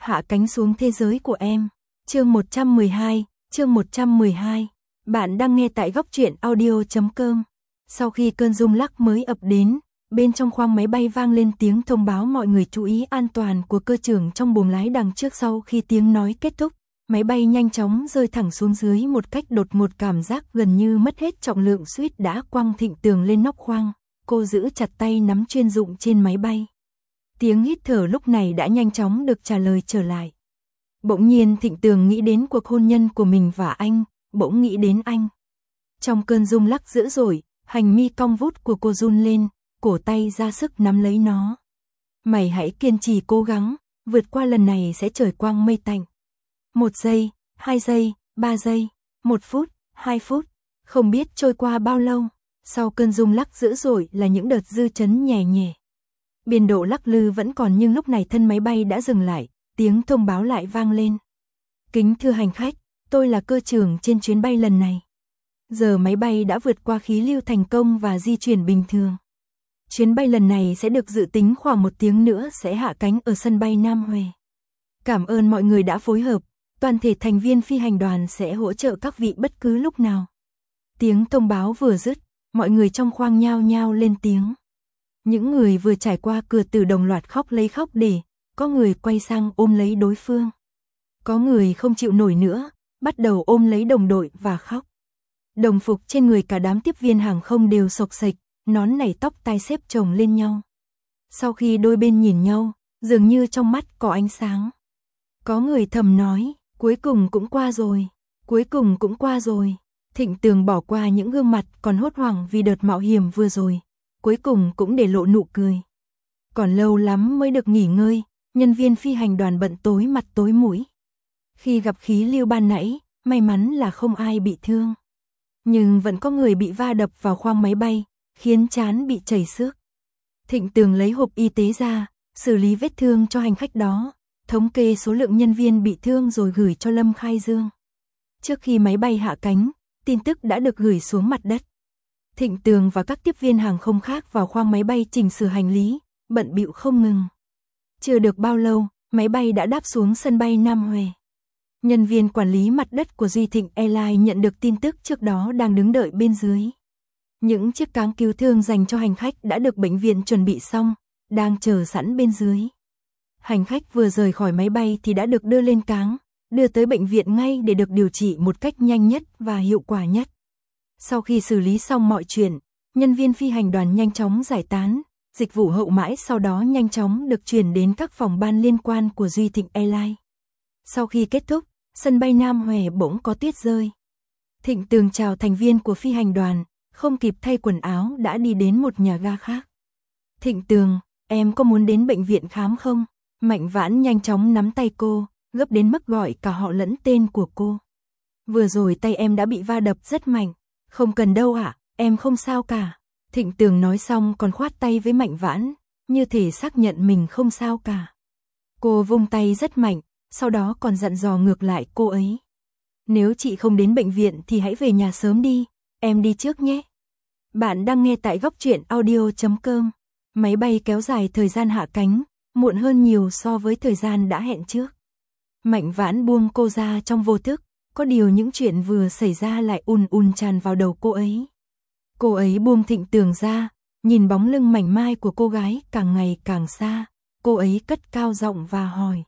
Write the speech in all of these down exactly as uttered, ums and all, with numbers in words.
hạ cánh xuống thế giới của em. Chương một trăm mười hai, chương một trăm mười hai. Bạn đang nghe tại góc truyện audio chấm com. Sau khi cơn rung lắc mới ập đến, bên trong khoang máy bay vang lên tiếng thông báo mọi người chú ý an toàn của cơ trưởng trong buồng lái đằng trước. Sau khi tiếng nói kết thúc, máy bay nhanh chóng rơi thẳng xuống dưới một cách đột ngột, cảm giác gần như mất hết trọng lượng suýt đã quăng Thịnh Tường lên nóc khoang. Cô giữ chặt tay nắm chuyên dụng trên máy bay. Tiếng hít thở lúc này đã nhanh chóng được trả lời trở lại. Bỗng nhiên Thịnh Tường nghĩ đến cuộc hôn nhân của mình và anh, bỗng nghĩ đến anh. Trong cơn rung lắc dữ dội, hành mi cong vút của cô run lên, cổ tay ra sức nắm lấy nó. Mày hãy kiên trì cố gắng, vượt qua lần này sẽ trời quang mây tạnh. Một giây, hai giây, ba giây, một phút, hai phút, không biết trôi qua bao lâu. Sau cơn rung lắc dữ dội là những đợt dư chấn nhẹ nhẹ. Biên độ lắc lư vẫn còn nhưng lúc này thân máy bay đã dừng lại, tiếng thông báo lại vang lên. Kính thưa hành khách, tôi là cơ trưởng trên chuyến bay lần này. Giờ máy bay đã vượt qua khí lưu thành công và di chuyển bình thường. Chuyến bay lần này sẽ được dự tính khoảng một tiếng nữa sẽ hạ cánh ở sân bay Nam Huế. Cảm ơn mọi người đã phối hợp, toàn thể thành viên phi hành đoàn sẽ hỗ trợ các vị bất cứ lúc nào. Tiếng thông báo vừa dứt, mọi người trong khoang nhao nhao lên tiếng. Những người vừa trải qua cửa tử đồng loạt khóc lấy khóc để, có người quay sang ôm lấy đối phương. Có người không chịu nổi nữa, bắt đầu ôm lấy đồng đội và khóc. Đồng phục trên người cả đám tiếp viên hàng không đều xộc xệch, nón nảy tóc tai xếp chồng lên nhau. Sau khi đôi bên nhìn nhau, dường như trong mắt có ánh sáng. Có người thầm nói, cuối cùng cũng qua rồi, cuối cùng cũng qua rồi. Thịnh Tường bỏ qua những gương mặt còn hốt hoảng vì đợt mạo hiểm vừa rồi, cuối cùng cũng để lộ nụ cười. Còn lâu lắm mới được nghỉ ngơi, nhân viên phi hành đoàn bận tối mặt tối mũi. Khi gặp khí lưu ban nãy, may mắn là không ai bị thương. Nhưng vẫn có người bị va đập vào khoang máy bay, khiến trán bị chảy xước. Thịnh Tường lấy hộp y tế ra, xử lý vết thương cho hành khách đó, thống kê số lượng nhân viên bị thương rồi gửi cho Lâm Khai Dương. Trước khi máy bay hạ cánh, tin tức đã được gửi xuống mặt đất. Thịnh Tường và các tiếp viên hàng không khác vào khoang máy bay chỉnh sửa hành lý, bận bịu không ngừng. Chưa được bao lâu, máy bay đã đáp xuống sân bay Nam Huế. Nhân viên quản lý mặt đất của Duy Thịnh Airlines nhận được tin tức trước đó đang đứng đợi bên dưới. Những chiếc cáng cứu thương dành cho hành khách đã được bệnh viện chuẩn bị xong, đang chờ sẵn bên dưới. Hành khách vừa rời khỏi máy bay thì đã được đưa lên cáng, đưa tới bệnh viện ngay để được điều trị một cách nhanh nhất và hiệu quả nhất. Sau khi xử lý xong mọi chuyện, nhân viên phi hành đoàn nhanh chóng giải tán, dịch vụ hậu mãi sau đó nhanh chóng được chuyển đến các phòng ban liên quan của Duy Thịnh Airlines. Sau khi kết thúc, sân bay Nam Huế bỗng có tuyết rơi. Thịnh Tường chào thành viên của phi hành đoàn, không kịp thay quần áo đã đi đến một nhà ga khác. Thịnh Tường, em có muốn đến bệnh viện khám không? Mạnh Vãn nhanh chóng nắm tay cô, gấp đến mức gọi cả họ lẫn tên của cô. Vừa rồi tay em đã bị va đập rất mạnh. Không cần đâu ạ, à, em không sao cả. Thịnh Tường nói xong còn khoát tay với Mạnh Vãn, như thể xác nhận mình không sao cả. Cô vung tay rất mạnh, sau đó còn dặn dò ngược lại cô ấy. Nếu chị không đến bệnh viện thì hãy về nhà sớm đi, em đi trước nhé. Bạn đang nghe tại góc truyện audio chấm com. Máy bay kéo dài thời gian hạ cánh, muộn hơn nhiều so với thời gian đã hẹn trước. Mạnh Vãn buông cô ra trong vô thức, có điều những chuyện vừa xảy ra lại ùn ùn tràn vào đầu cô ấy. Cô ấy buông Thịnh Tường ra, nhìn bóng lưng mảnh mai của cô gái càng ngày càng xa, cô ấy cất cao giọng và hỏi.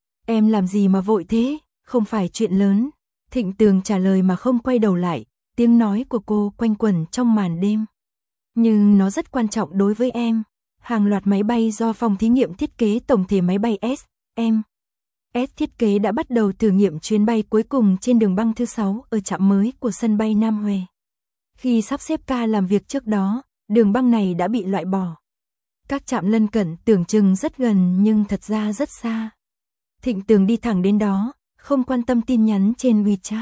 Em làm gì mà vội thế, không phải chuyện lớn. Thịnh Tường trả lời mà không quay đầu lại, tiếng nói của cô quanh quẩn trong màn đêm. Nhưng nó rất quan trọng đối với em. Hàng loạt máy bay do phòng thí nghiệm thiết kế tổng thể máy bay S, M, S thiết kế đã bắt đầu thử nghiệm chuyến bay cuối cùng trên đường băng thứ sáu ở trạm mới của sân bay Nam Huế. Khi sắp xếp ca làm việc trước đó, đường băng này đã bị loại bỏ. Các trạm lân cận tưởng chừng rất gần nhưng thật ra rất xa. Thịnh Tường đi thẳng đến đó, không quan tâm tin nhắn trên WeChat.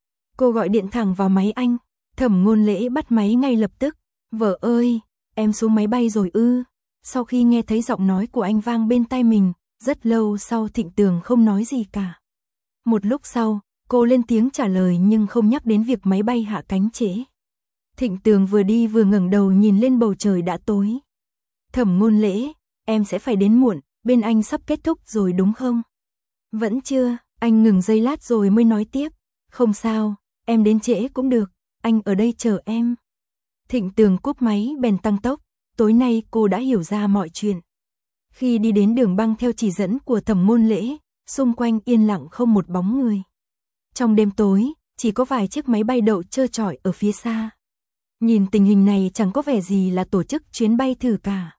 Cô gọi điện thẳng vào máy anh, Thẩm Ngôn Lễ bắt máy ngay lập tức. Vợ ơi, em xuống máy bay rồi ư? Sau khi nghe thấy giọng nói của anh vang bên tai mình, rất lâu sau Thịnh Tường không nói gì cả. Một lúc sau, cô lên tiếng trả lời nhưng không nhắc đến việc máy bay hạ cánh trễ. Thịnh Tường vừa đi vừa ngẩng đầu nhìn lên bầu trời đã tối. Thẩm Ngôn Lễ, em sẽ phải đến muộn, bên anh sắp kết thúc rồi đúng không? Vẫn chưa, anh ngừng giây lát rồi mới nói tiếp. Không sao, em đến trễ cũng được, anh ở đây chờ em. Thịnh Tường cúp máy bèn tăng tốc, tối nay cô đã hiểu ra mọi chuyện. Khi đi đến đường băng theo chỉ dẫn của Thẩm Ngôn Lễ, xung quanh yên lặng không một bóng người. Trong đêm tối, chỉ có vài chiếc máy bay đậu trơ trọi ở phía xa. Nhìn tình hình này chẳng có vẻ gì là tổ chức chuyến bay thử cả.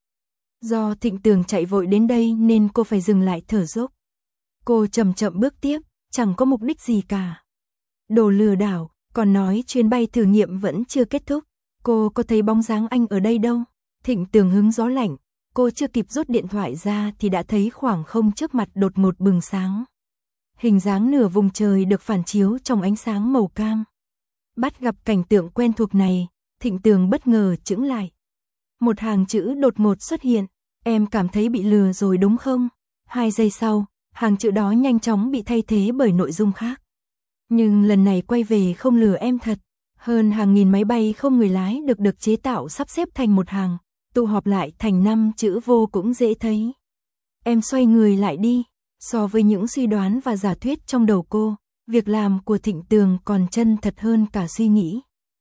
Do Thịnh Tường chạy vội đến đây nên cô phải dừng lại thở dốc. Cô chậm chậm bước tiếp, chẳng có mục đích gì cả. Đồ lừa đảo, còn nói chuyến bay thử nghiệm vẫn chưa kết thúc. Cô có thấy bóng dáng anh ở đây đâu? Thịnh Tường hứng gió lạnh, cô chưa kịp rút điện thoại ra thì đã thấy khoảng không trước mặt đột ngột bừng sáng. Hình dáng nửa vùng trời được phản chiếu trong ánh sáng màu cam. Bắt gặp cảnh tượng quen thuộc này, Thịnh Tường bất ngờ chững lại. Một hàng chữ đột ngột xuất hiện, em cảm thấy bị lừa rồi đúng không? Hai giây sau, hàng chữ đó nhanh chóng bị thay thế bởi nội dung khác. Nhưng lần này quay về không lừa em thật. Hơn hàng nghìn máy bay không người lái được được chế tạo sắp xếp thành một hàng, tụ họp lại thành năm chữ vô cũng dễ thấy. Em xoay người lại đi. So với những suy đoán và giả thuyết trong đầu cô, việc làm của Thịnh Tường còn chân thật hơn cả suy nghĩ.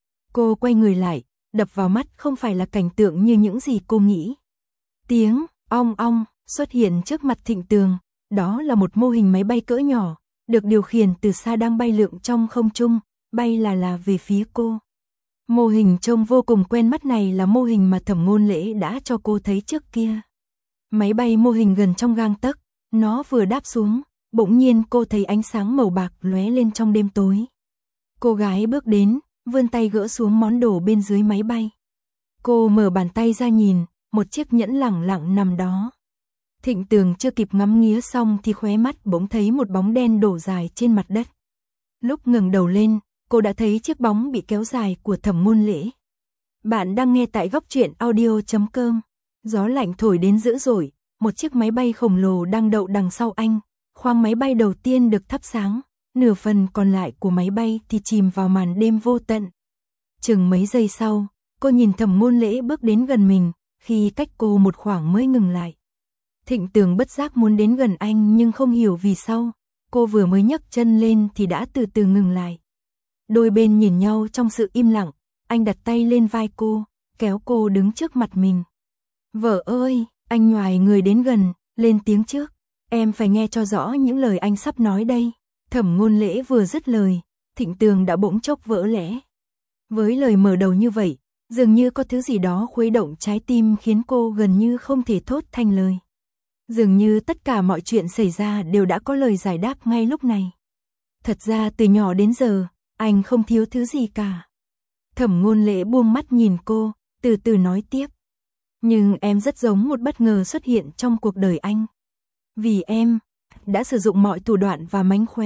Cô quay người lại, đập vào mắt không phải là cảnh tượng như những gì cô nghĩ. Tiếng ong ong xuất hiện trước mặt Thịnh Tường, đó là một mô hình máy bay cỡ nhỏ, được điều khiển từ xa đang bay lượn trong không trung, bay là là về phía cô. Mô hình trông vô cùng quen mắt này là mô hình mà Thẩm Ngôn Lễ đã cho cô thấy trước kia. Máy bay mô hình gần trong gang tấc, nó vừa đáp xuống, bỗng nhiên cô thấy ánh sáng màu bạc lóe lên trong đêm tối. Cô gái bước đến, vươn tay gỡ xuống món đồ bên dưới máy bay. Cô mở bàn tay ra nhìn, một chiếc nhẫn lẳng lặng nằm đó. Thịnh Tường chưa kịp ngắm nghía xong thì khóe mắt bỗng thấy một bóng đen đổ dài trên mặt đất. Lúc ngẩng đầu lên, cô đã thấy chiếc bóng bị kéo dài của Thẩm Ngôn Lễ. Bạn đang nghe tại góc truyện audio chấm com. Gió lạnh thổi đến dữ dội, một chiếc máy bay khổng lồ đang đậu đằng sau anh. Khoang máy bay đầu tiên được thắp sáng, nửa phần còn lại của máy bay thì chìm vào màn đêm vô tận. Chừng mấy giây sau, cô nhìn Thẩm Ngôn Lễ bước đến gần mình, khi cách cô một khoảng mới ngừng lại. Thịnh Tường bất giác muốn đến gần anh nhưng không hiểu vì sao, cô vừa mới nhấc chân lên thì đã từ từ ngừng lại. Đôi bên nhìn nhau trong sự im lặng, anh đặt tay lên vai cô, kéo cô đứng trước mặt mình. Vợ ơi, anh nhoài người đến gần, lên tiếng trước, em phải nghe cho rõ những lời anh sắp nói đây. Thẩm Ngôn Lễ vừa dứt lời, Thịnh Tường đã bỗng chốc vỡ lẽ. Với lời mở đầu như vậy, dường như có thứ gì đó khuấy động trái tim khiến cô gần như không thể thốt thành lời. Dường như tất cả mọi chuyện xảy ra đều đã có lời giải đáp ngay lúc này. Thật ra từ nhỏ đến giờ, anh không thiếu thứ gì cả. Thẩm Ngôn Lễ buông mắt nhìn cô, từ từ nói tiếp. Nhưng em rất giống một bất ngờ xuất hiện trong cuộc đời anh. Vì em đã sử dụng mọi thủ đoạn và mánh khóe.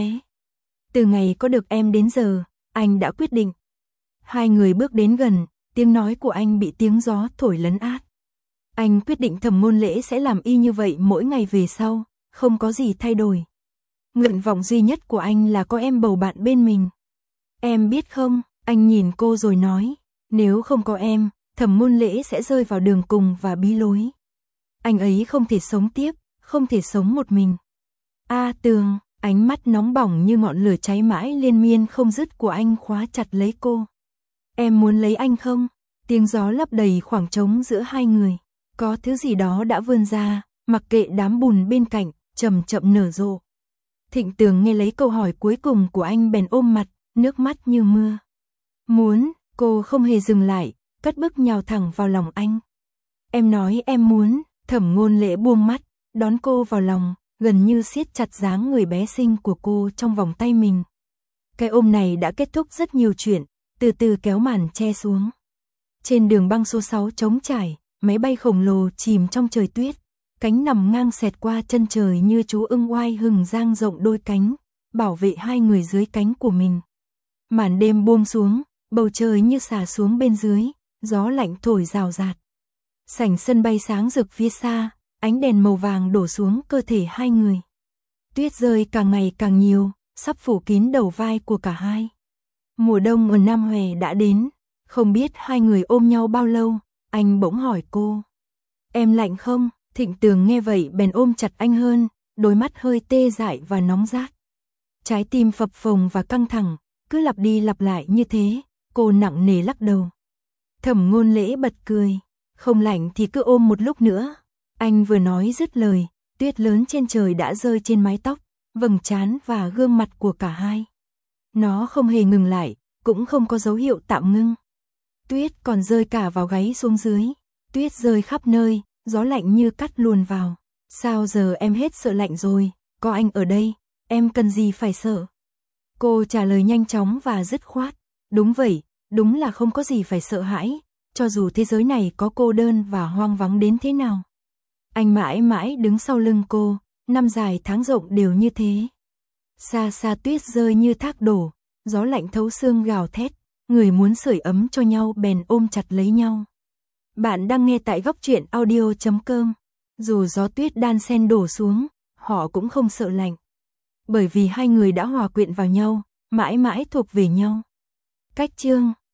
Từ ngày có được em đến giờ, anh đã quyết định. Hai người bước đến gần, tiếng nói của anh bị tiếng gió thổi lấn át. Anh quyết định Thẩm Ngôn Lễ sẽ làm y như vậy mỗi ngày về sau, không có gì thay đổi. Nguyện vọng duy nhất của anh là có em bầu bạn bên mình. Em biết không, anh nhìn cô rồi nói, nếu không có em, Thẩm Ngôn Lễ sẽ rơi vào đường cùng và bí lối. Anh ấy không thể sống tiếp, không thể sống một mình. A Tường, ánh mắt nóng bỏng như ngọn lửa cháy mãi liên miên không dứt của anh khóa chặt lấy cô. Em muốn lấy anh không? Tiếng gió lấp đầy khoảng trống giữa hai người. Có thứ gì đó đã vươn ra, mặc kệ đám bùn bên cạnh, chậm chậm nở rộ. Thịnh Tường nghe lấy câu hỏi cuối cùng của anh bèn ôm mặt, nước mắt như mưa. Muốn, cô không hề dừng lại, cất bước nhào thẳng vào lòng anh. Em nói em muốn, Thẩm Ngôn Lễ buông mắt, đón cô vào lòng, gần như siết chặt dáng người bé xinh của cô trong vòng tay mình. Cái ôm này đã kết thúc rất nhiều chuyện, từ từ kéo màn che xuống. Trên đường băng số sáu trống trải, máy bay khổng lồ chìm trong trời tuyết, cánh nằm ngang xẹt qua chân trời như chú ưng oai hừng dang rộng đôi cánh, bảo vệ hai người dưới cánh của mình. Màn đêm buông xuống, bầu trời như xả xuống bên dưới, gió lạnh thổi rào rạt. Sảnh sân bay sáng rực phía xa, ánh đèn màu vàng đổ xuống cơ thể hai người. Tuyết rơi càng ngày càng nhiều, sắp phủ kín đầu vai của cả hai. Mùa đông ở Nam Hòe đã đến, không biết hai người ôm nhau bao lâu, anh bỗng hỏi cô. Em lạnh không? Thịnh Tường nghe vậy bèn ôm chặt anh hơn, đôi mắt hơi tê dại và nóng rát. Trái tim phập phồng và căng thẳng, cứ lặp đi lặp lại như thế, cô nặng nề lắc đầu. Thẩm Ngôn Lễ bật cười, không lạnh thì cứ ôm một lúc nữa. Anh vừa nói dứt lời, tuyết lớn trên trời đã rơi trên mái tóc, vầng trán và gương mặt của cả hai. Nó không hề ngừng lại, cũng không có dấu hiệu tạm ngưng. Tuyết còn rơi cả vào gáy xuống dưới, tuyết rơi khắp nơi, gió lạnh như cắt luồn vào. Sao giờ em hết sợ lạnh rồi, có anh ở đây, em cần gì phải sợ? Cô trả lời nhanh chóng và dứt khoát. Đúng vậy, đúng là không có gì phải sợ hãi, cho dù thế giới này có cô đơn và hoang vắng đến thế nào. Anh mãi mãi đứng sau lưng cô, năm dài tháng rộng đều như thế. Xa xa tuyết rơi như thác đổ, gió lạnh thấu xương gào thét, người muốn sưởi ấm cho nhau bèn ôm chặt lấy nhau. Bạn đang nghe tại góc truyện audio chấm com. Dù gió tuyết đan xen đổ xuống, họ cũng không sợ lạnh. Bởi vì hai người đã hòa quyện vào nhau, mãi mãi thuộc về nhau. Cách chương